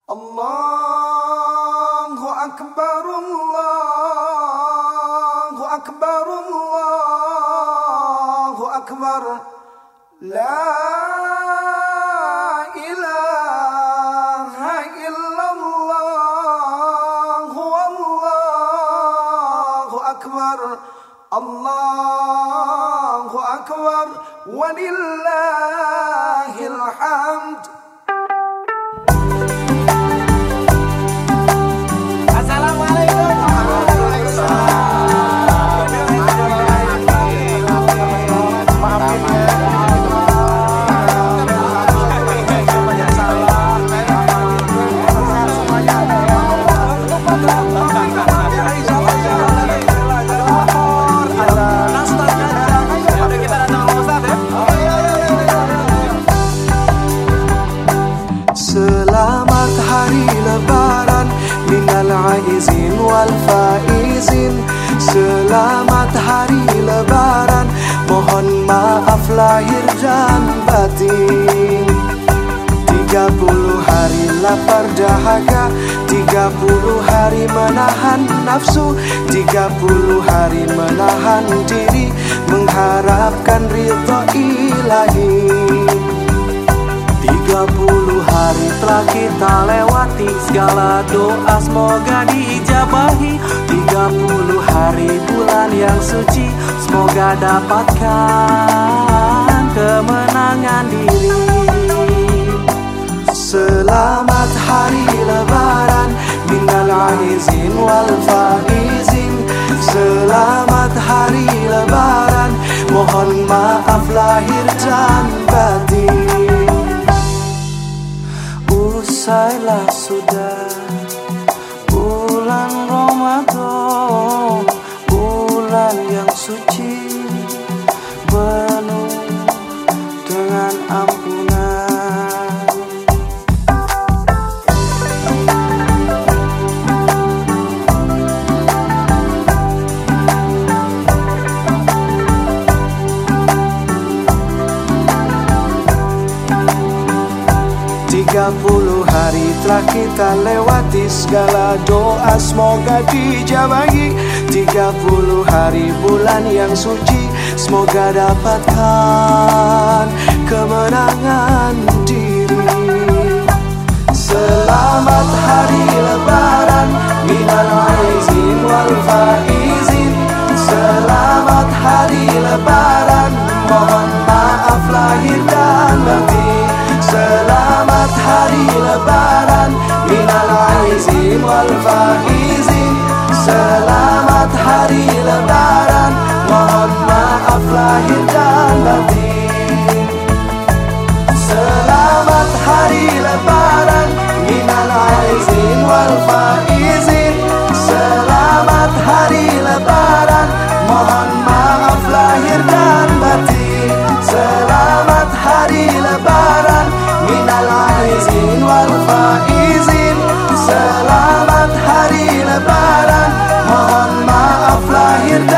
Allahu Akbar, Allahu Akbar, Allahu Akbar. La ilaha illallah, Allahu Akbar, Allahu Akbar, walillahil hamd. Selamat hari lebaran minal aizin wal faizin. Selamat hari lebaran, mohon maaf lahir dan batin. 30 hari lapar dahaga, 30 hari menahan nafsu, 30 hari menahan diri, mengharapkan ridho ilahi. 30 hari telah kita lewati, segala doa semoga diijabahi. 30 hari bulan yang suci, semoga dapatkan kemenangan diri. Selamat hari lebaran minal aizin wal faizin. Selamat hari lebaran, mohon maaf lahir dan batin. Usailah sudah bulan Ramadan, bulan yang suci, penuh dengan ampunan. Tiga 30 hari telah kita lewati, segala doa semoga dijabahi. 30 hari bulan yang suci, semoga dapatkan kemenangan diri. Selamat hari lebaran minal aizin wal faizin. Selamat hari lebaran, mohon maaf lahir dan batin. Selamat hari lebaran minal aizin wal faizin. Selamat hari lebaran, mohon maaf lahir dan batin. Selamat hari lebaran minal aizin wal faizin. Selamat hari lebaran, mohon maaf lahir dan batin. Selamat hari lebaran minal aizin wal faizin. Selamat hari lebaran, mohon maaf lahir